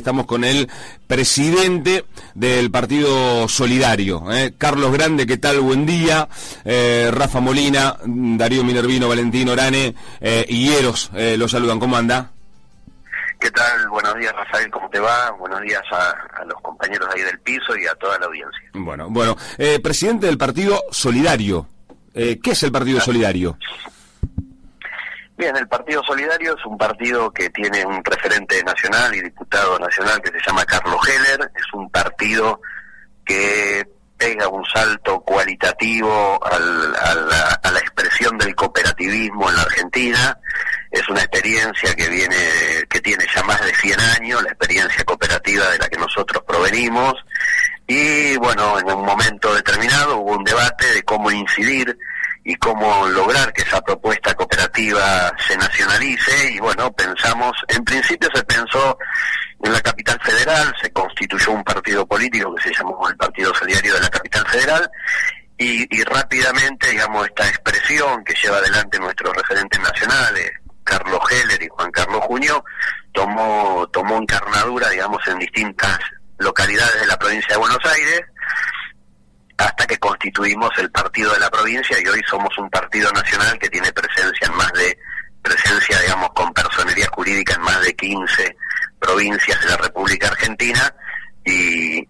estamos con el presidente del Partido Solidario, Carlos Grande. ¿Qué tal? Buen día. Rafa Molina, Darío Minervino, Valentín Orane y Eros los saludan. ¿Cómo anda? ¿Qué tal? Buenos días, Rafael, ¿cómo te va? Buenos días a los compañeros ahí del piso y a toda la audiencia. Bueno, presidente del Partido Solidario. ¿Qué es el Partido Solidario? Bien, el Partido Solidario es un partido que tiene un referente nacional y diputado nacional que se llama Carlos Heller. Es un partido que pega un salto cualitativo a la expresión del cooperativismo en la Argentina. Es una experiencia que tiene ya más de 100 años, la experiencia cooperativa de la que nosotros provenimos. Y bueno, en un momento determinado hubo un debate de cómo incidir y cómo lograr que esa propuesta cooperativa se nacionalice. Y bueno, en principio se pensó en la Capital Federal, se constituyó un partido político que se llamó el Partido Solidario de la Capital Federal. Y rápidamente, digamos, esta expresión que lleva adelante nuestros referentes nacionales, Carlos Heller y Juan Carlos Junio, tomó encarnadura, digamos, en distintas localidades de la provincia de Buenos Aires, hasta que constituimos el partido de la provincia, y hoy somos un partido nacional que tiene presencia digamos, con personería jurídica en más de 15 provincias de la República Argentina, y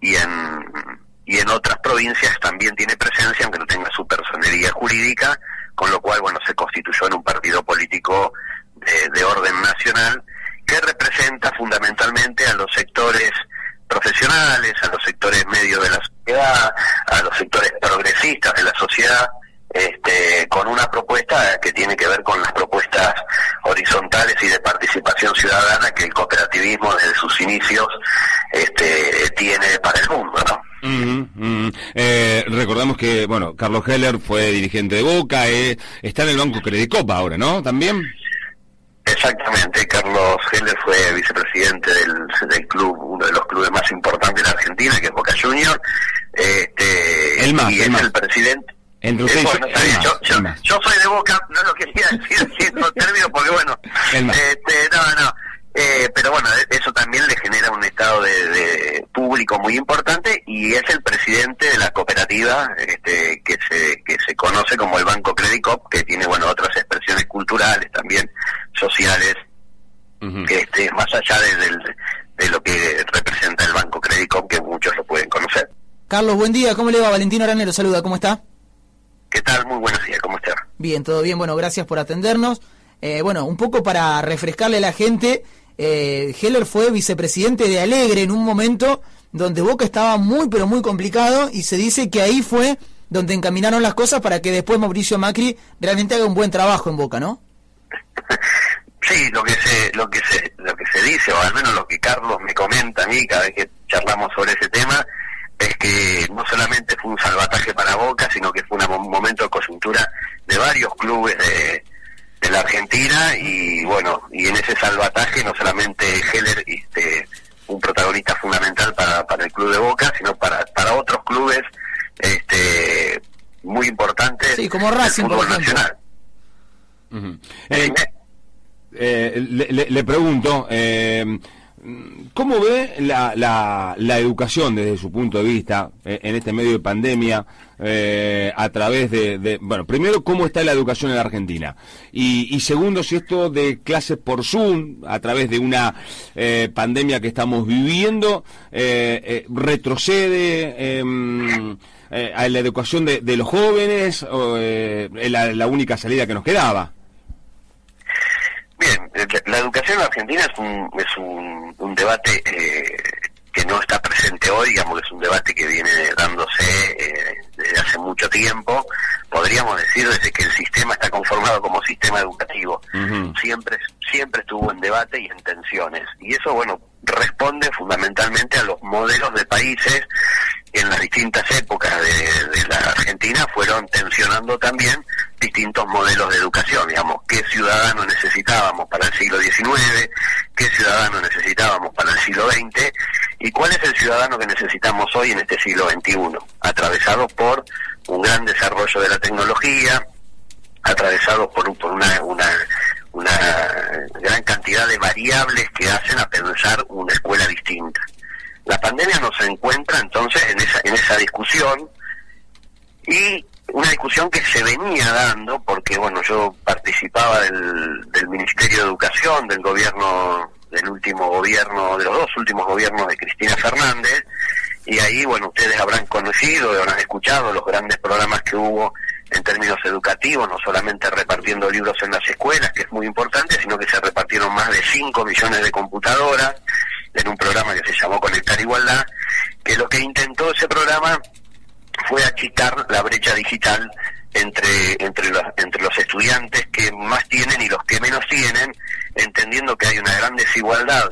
en otras provincias también tiene presencia, aunque no tenga su personería jurídica, con lo cual, bueno, se constituyó en un partido político de orden nacional, que representa fundamentalmente a los sectores profesionales, a los sectores medios de la sociedad, a los sectores progresistas de la sociedad, con una propuesta que tiene que ver con las propuestas horizontales y de participación ciudadana que el cooperativismo desde sus inicios tiene para el mundo, ¿no? Recordamos que, bueno, Carlos Heller fue dirigente de Boca, está en el Banco Credicop ahora, ¿no? ¿También? Exactamente, Carlos Heller fue vicepresidente del club, uno de los clubes más importantes de la Argentina, que es Boca Juniors, el presidente. Yo soy de Boca, no lo quería decir en los términos porque bueno, pero bueno, eso también le genera un estado de público muy importante, y es el presidente de la cooperativa que se conoce como el Banco Credicop, que tiene, bueno, otras expresiones culturales también, sociales, que más allá de lo que representa el Banco Credicop, que muchos lo pueden conocer. Carlos, buen día, ¿cómo le va? Valentín Orane lo saluda, ¿cómo está? ¿Qué tal? Muy buenos días, ¿cómo está? Bien, todo bien, bueno, gracias por atendernos. Un poco para refrescarle a la gente, Heller fue vicepresidente de Alegre en un momento donde Boca estaba muy pero muy complicado, y se dice que ahí fue donde encaminaron las cosas para que después Mauricio Macri realmente haga un buen trabajo en Boca, ¿no? Sí, lo que se dice, o al menos lo que Carlos me comenta a mí cada vez que charlamos sobre ese tema, es que no solamente fue un salvataje para Boca, sino que fue un momento de coyuntura de varios clubes de la Argentina, y bueno, y en ese salvataje no solamente Heller un protagonista fundamental para el club de Boca, sino para otros clubes muy importantes, sí, como Racing, del fútbol por ejemplo. Nacional. Le pregunto, ¿cómo ve la educación desde su punto de vista en este medio de pandemia, a través bueno, primero, cómo está la educación en la Argentina? Y segundo, si esto de clases por Zoom, a través de una pandemia que estamos viviendo, retrocede a la educación de los jóvenes, o la única salida que nos quedaba. Bien, la educación en Argentina es un debate que no está presente hoy, digamos que es un debate que viene dándose desde hace mucho tiempo, podríamos decir desde que el sistema está conformado como sistema educativo. Siempre estuvo en debate y en tensiones, y eso, bueno, responde fundamentalmente a los modelos de países en las distintas épocas de la Argentina. Fueron tensionando también distintos modelos de educación, digamos, qué ciudadano necesitábamos para el siglo XIX, qué ciudadano necesitábamos para el siglo XX, y cuál es el ciudadano que necesitamos hoy en este siglo XXI, atravesado por un gran desarrollo de la tecnología, atravesado por una gran cantidad de variables que hacen a pensar una escuela distinta. La pandemia nos encuentra entonces en esa discusión, y una discusión que se venía dando porque, bueno, yo participaba del Ministerio de Educación del gobierno, del último gobierno, de los dos últimos gobiernos de Cristina Fernández, y ahí, bueno, ustedes habrán conocido, habrán escuchado los grandes programas que hubo en términos educativos, no solamente repartiendo libros en las escuelas, que es muy importante, sino que se repartieron más de 5 millones de computadoras en un programa que se llamó Conectar Igualdad, que lo que intentó ese programa fue achicar la brecha digital entre los estudiantes que más tienen y los que menos tienen, entendiendo que hay una gran desigualdad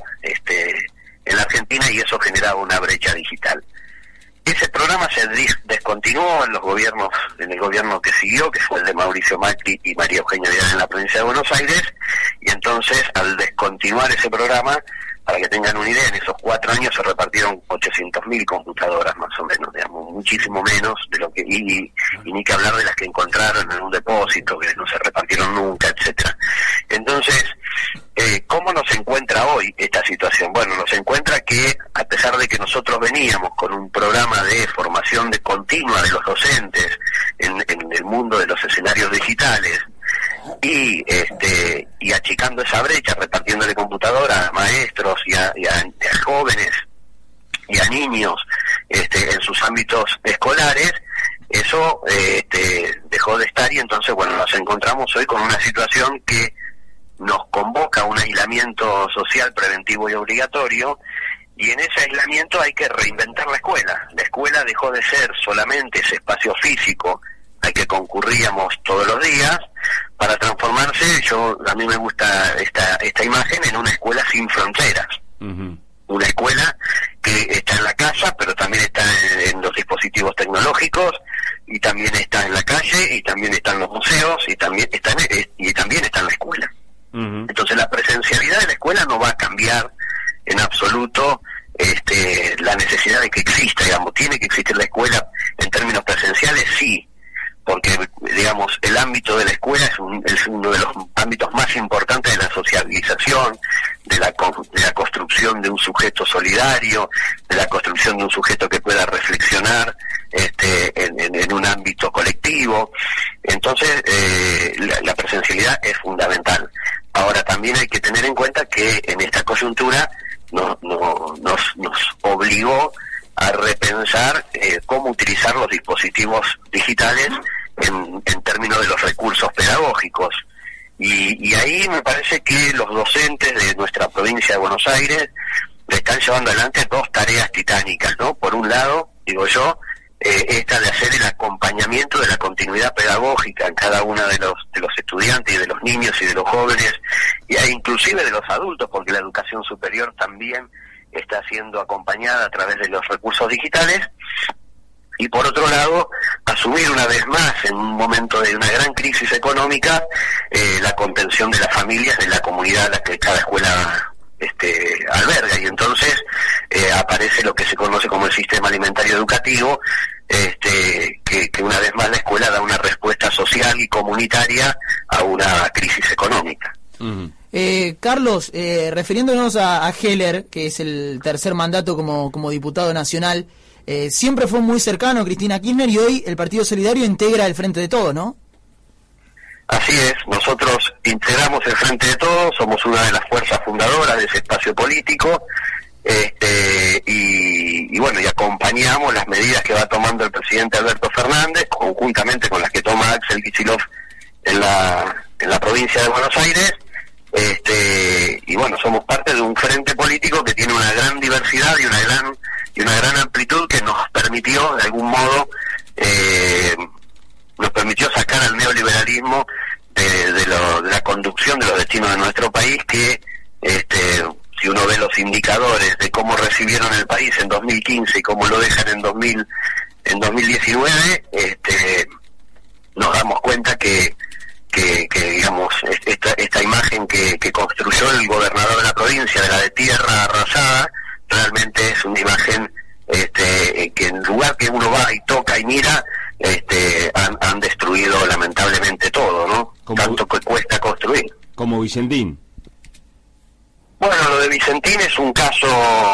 en la Argentina, y eso generaba una brecha digital. Ese programa se descontinuó en el gobierno que siguió, que fue el de Mauricio Macri y María Eugenia Vidal en la provincia de Buenos Aires, y entonces al descontinuar ese programa, para que tengan una idea, en esos 4 años se repartieron 800.000 computadoras más o menos, digamos, muchísimo menos de lo que, y ni que hablar de las que encontraron en un depósito, que no se repartieron nunca, etcétera. Entonces, ¿cómo nos encuentra hoy esta situación? Bueno, nos encuentra que, a pesar de que nosotros veníamos con un programa de formación continua de los docentes en el mundo de los escenarios digitales, y achicando esa brecha, repartiéndole computadoras a maestros y a jóvenes y a niños en sus ámbitos escolares, eso dejó de estar, y entonces, bueno, nos encontramos hoy con una situación que nos convoca a un aislamiento social preventivo y obligatorio, y en ese aislamiento hay que reinventar la escuela. La escuela dejó de ser solamente ese espacio físico al que concurríamos todos los días, para transformarse, a mí me gusta esta imagen, en una escuela sin fronteras. Uh-huh. Una escuela que está en la casa, pero también está en los dispositivos tecnológicos, y también está en la calle, y también está en los museos, y también está en la escuela. Uh-huh. Entonces la presencialidad de la escuela no va a cambiar en absoluto la necesidad de que exista, digamos. Tiene que existir la escuela en términos presenciales, sí, porque, digamos, el ámbito de la escuela es uno de los ámbitos más importantes de la socialización, de la construcción de un sujeto solidario, de la construcción de un sujeto que pueda reflexionar en un ámbito colectivo. Entonces, la presencialidad es fundamental. Ahora, también hay que tener en cuenta que en esta coyuntura nos obligó a repensar cómo utilizar los dispositivos digitales en términos de los recursos pedagógicos. Y ahí me parece que los docentes de nuestra provincia de Buenos Aires están llevando adelante 2 tareas titánicas, ¿no? Por un lado, digo yo, esta de hacer el acompañamiento de la continuidad pedagógica en cada uno de los estudiantes y de los niños y de los jóvenes, y inclusive de los adultos, porque la educación superior también está siendo acompañada a través de los recursos digitales. Y por otro lado, asumir una vez más, en un momento de una gran crisis económica, la contención de las familias, de la comunidad a la que cada escuela alberga. Y entonces aparece lo que se conoce como el sistema alimentario educativo, que una vez más la escuela da una respuesta social y comunitaria a una crisis económica. Uh-huh. Carlos, refiriéndonos a Heller, que es el tercer mandato como diputado nacional, siempre fue muy cercano a Cristina Kirchner, y hoy el Partido Solidario integra el Frente de Todos, ¿no? Así es, nosotros integramos el Frente de Todos, somos una de las fuerzas fundadoras de ese espacio político, y bueno, y acompañamos las medidas que va tomando el presidente Alberto Fernández, conjuntamente con las que toma Axel Kicillof en la provincia de Buenos Aires. Y bueno, somos parte de un frente político que tiene una gran diversidad y una gran amplitud, que nos permitió, de algún modo, sacar al neoliberalismo de la conducción de los destinos de nuestro país, que si uno ve los indicadores de cómo recibieron el país en 2015 y cómo lo dejan en 2019, nos damos cuenta que digamos, esta imagen que construyó el gobernador de la provincia, de la de tierra arrasada, realmente es una imagen que en lugar que uno va y toca y mira, han destruido lamentablemente todo, ¿no? Tanto que cuesta construir. como Vicentín. Bueno, lo de Vicentín es un caso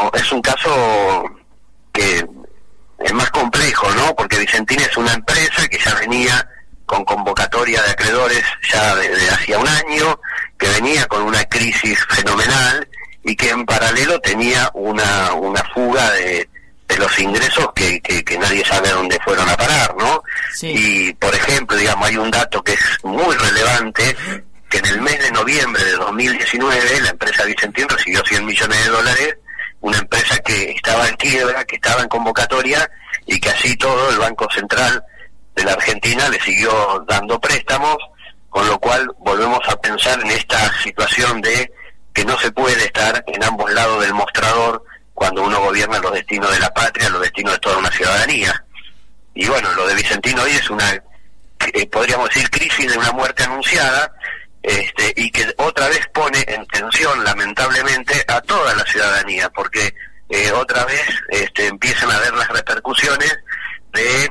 que es más complejo, ¿no? Porque Vicentín es una empresa que ya venía con convocatoria de acreedores ya de hacía un año, que venía con una crisis fenomenal y que en paralelo tenía una fuga de los ingresos que nadie sabe a dónde fueron a parar, ¿no? Sí. Y, por ejemplo, digamos, hay un dato que es muy relevante, que en el mes de noviembre de 2019 la empresa Vicentín recibió $100 millones, una empresa que estaba en quiebra, que estaba en convocatoria, y que así todo el Banco Central de la Argentina le siguió dando préstamos, con lo cual volvemos a pensar en esta situación de que no se puede estar en ambos lados del mostrador cuando uno gobierna los destinos de la patria, los destinos de toda una ciudadanía. Y bueno, lo de Vicentín hoy es una, podríamos decir, crisis de una muerte anunciada, y que otra vez pone en tensión, lamentablemente, a toda la ciudadanía, porque otra vez empiezan a ver las repercusiones de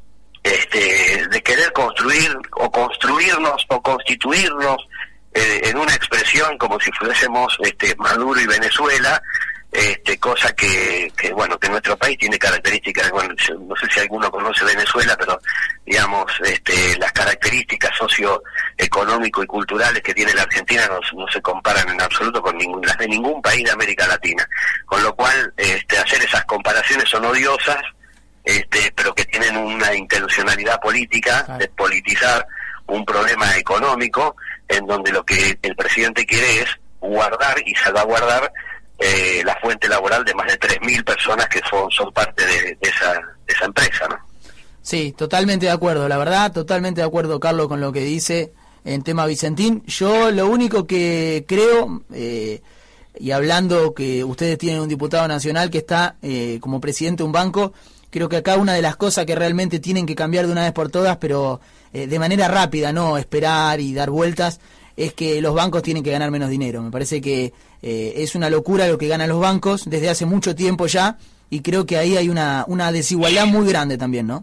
querer construir o construirnos o constituirnos en una expresión como si fuésemos Maduro y Venezuela, cosa que bueno, que nuestro país tiene características, bueno, no sé si alguno conoce Venezuela, pero digamos, las características socioeconómico y culturales que tiene la Argentina no se comparan en absoluto con las de ningún país de América Latina, con lo cual hacer esas comparaciones son odiosas, pero que tienen una intencionalidad política de politizar un problema económico en donde lo que el presidente quiere es guardar y salvaguardar la fuente laboral de más de 3.000 personas que son parte de esa empresa, ¿no? Sí, totalmente de acuerdo, la verdad, totalmente de acuerdo, Carlos, con lo que dice en tema Vicentín. Yo lo único que creo, y hablando que ustedes tienen un diputado nacional que está como presidente de un banco, creo que acá una de las cosas que realmente tienen que cambiar de una vez por todas, pero de manera rápida, no esperar y dar vueltas, es que los bancos tienen que ganar menos dinero. Me parece que es una locura lo que ganan los bancos desde hace mucho tiempo ya, y creo que ahí hay una desigualdad muy grande también, ¿no?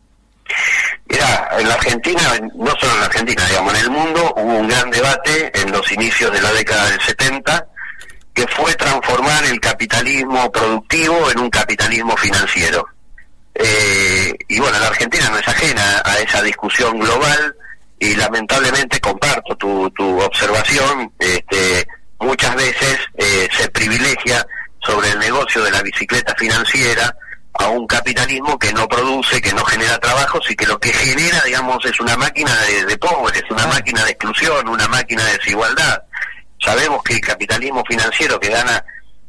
Mira, en la Argentina, no solo en la Argentina, digamos, en el mundo hubo un gran debate en los inicios de la década del 70, que fue transformar el capitalismo productivo en un capitalismo financiero. Y bueno, la Argentina no es ajena a esa discusión global, y lamentablemente comparto tu observación. Muchas veces se privilegia sobre el negocio de la bicicleta financiera a un capitalismo que no produce, que no genera trabajos, y que lo que genera, digamos, es una máquina de pobres, una máquina de exclusión, una máquina de desigualdad. Sabemos que el capitalismo financiero, que gana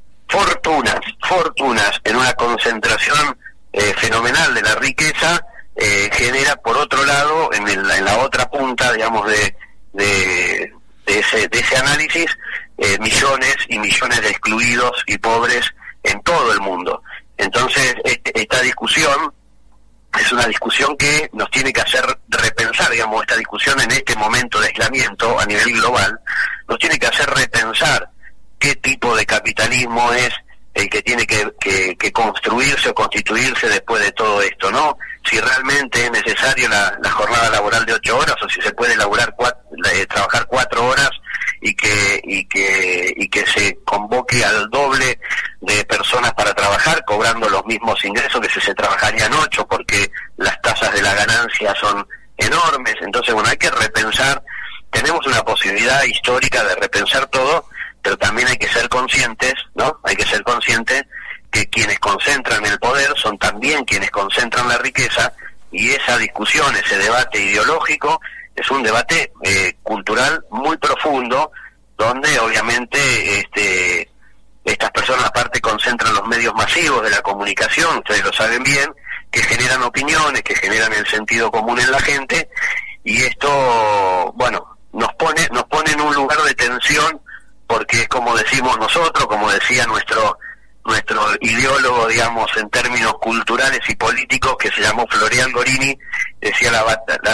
fortunas en una concentración fenomenal de la riqueza, genera por otro lado, en la otra punta, digamos, de ese análisis, millones y millones de excluidos y pobres en todo el mundo. Entonces, esta discusión es una discusión que nos tiene que hacer repensar, digamos, esta discusión en este momento de aislamiento a nivel global, nos tiene que hacer repensar qué tipo de capitalismo es el que tiene que construirse o constituirse después de todo esto, ¿no? Si realmente es necesario la jornada laboral de 8 horas, o si se puede trabajar 4 horas y que se convoque al doble de personas para trabajar, cobrando los mismos ingresos que si se trabajarían 8, porque las tasas de la ganancia son enormes. Entonces, bueno, hay que repensar, tenemos una posibilidad histórica de repensar todo, pero también hay que ser conscientes, ¿no? Hay que ser conscientes que quienes concentran el poder son también quienes concentran la riqueza, y esa discusión, ese debate ideológico, es un debate cultural muy profundo, donde obviamente estas personas aparte concentran los medios masivos de la comunicación, ustedes lo saben bien, que generan opiniones, que generan el sentido común en la gente, y esto, bueno, nos pone en un lugar de tensión, porque es como decimos nosotros, como decía nuestro ideólogo, digamos, en términos culturales y políticos, que se llamó Florian Gorini, decía la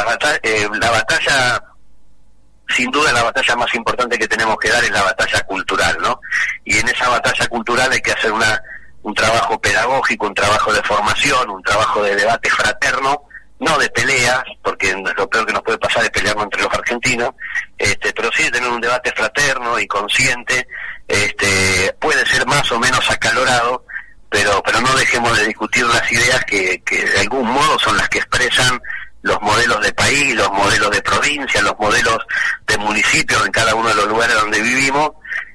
batalla, sin duda la batalla más importante que tenemos que dar es la batalla cultural, ¿no? Y en esa batalla cultural hay que hacer un trabajo pedagógico, un trabajo de formación, un trabajo de debate fraterno, no de pelea, porque lo peor que nos puede pasar es pelearnos entre los argentinos, pero sí de tener un debate fraterno y consciente, puede ser más o menos acalorado, pero no dejemos de discutir las ideas que de algún modo son las que expresan los modelos de país, los modelos de provincia, los modelos de municipios en cada uno de los lugares donde vivimos,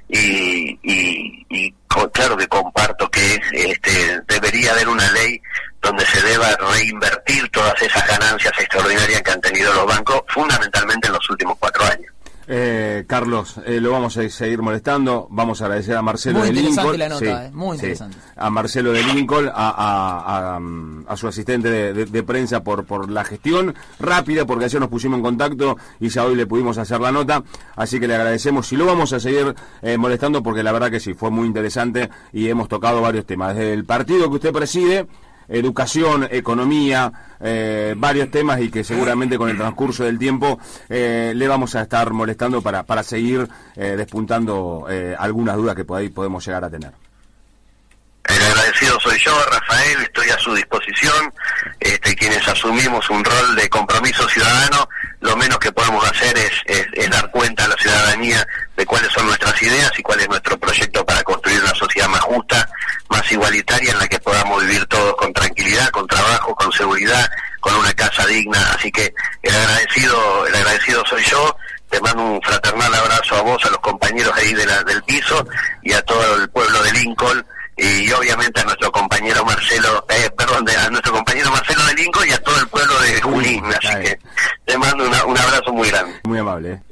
y claro que comparto que debería haber una ley donde se deba reinvertir todas esas ganancias extraordinarias que han tenido los bancos, fundamentalmente en los últimos 4 años. Carlos, lo vamos a seguir molestando. Vamos a agradecer a Marcelo muy de Lincoln. Muy interesante la nota, muy interesante. A Marcelo de Lincoln, a su asistente de prensa por la gestión rápida, porque ayer nos pusimos en contacto y ya hoy le pudimos hacer la nota, así que le agradecemos y lo vamos a seguir molestando, porque la verdad que sí, fue muy interesante y hemos tocado varios temas, desde el partido que usted preside, educación, economía, varios temas, y que seguramente con el transcurso del tiempo le vamos a estar molestando para seguir despuntando algunas dudas que por ahí podemos llegar a tener. El agradecido soy yo, Rafael, estoy a su disposición. Quienes asumimos un rol de compromiso ciudadano, lo menos que podemos hacer es dar cuenta a la ciudadanía de cuáles son nuestras ideas y cuál es nuestro proyecto para construir una sociedad más justa, más igualitaria, en la que podamos vivir todos con tranquilidad, con trabajo, con seguridad, con una casa digna. Así que el agradecido soy yo. Te mando un fraternal abrazo a vos, a los compañeros ahí del piso y a todo el pueblo de Lincoln, y obviamente a nuestro compañero Marcelo, a nuestro compañero Marcelo de Lincoln y a todo el pueblo de Junín. Así que te mando un abrazo muy grande. Muy amable.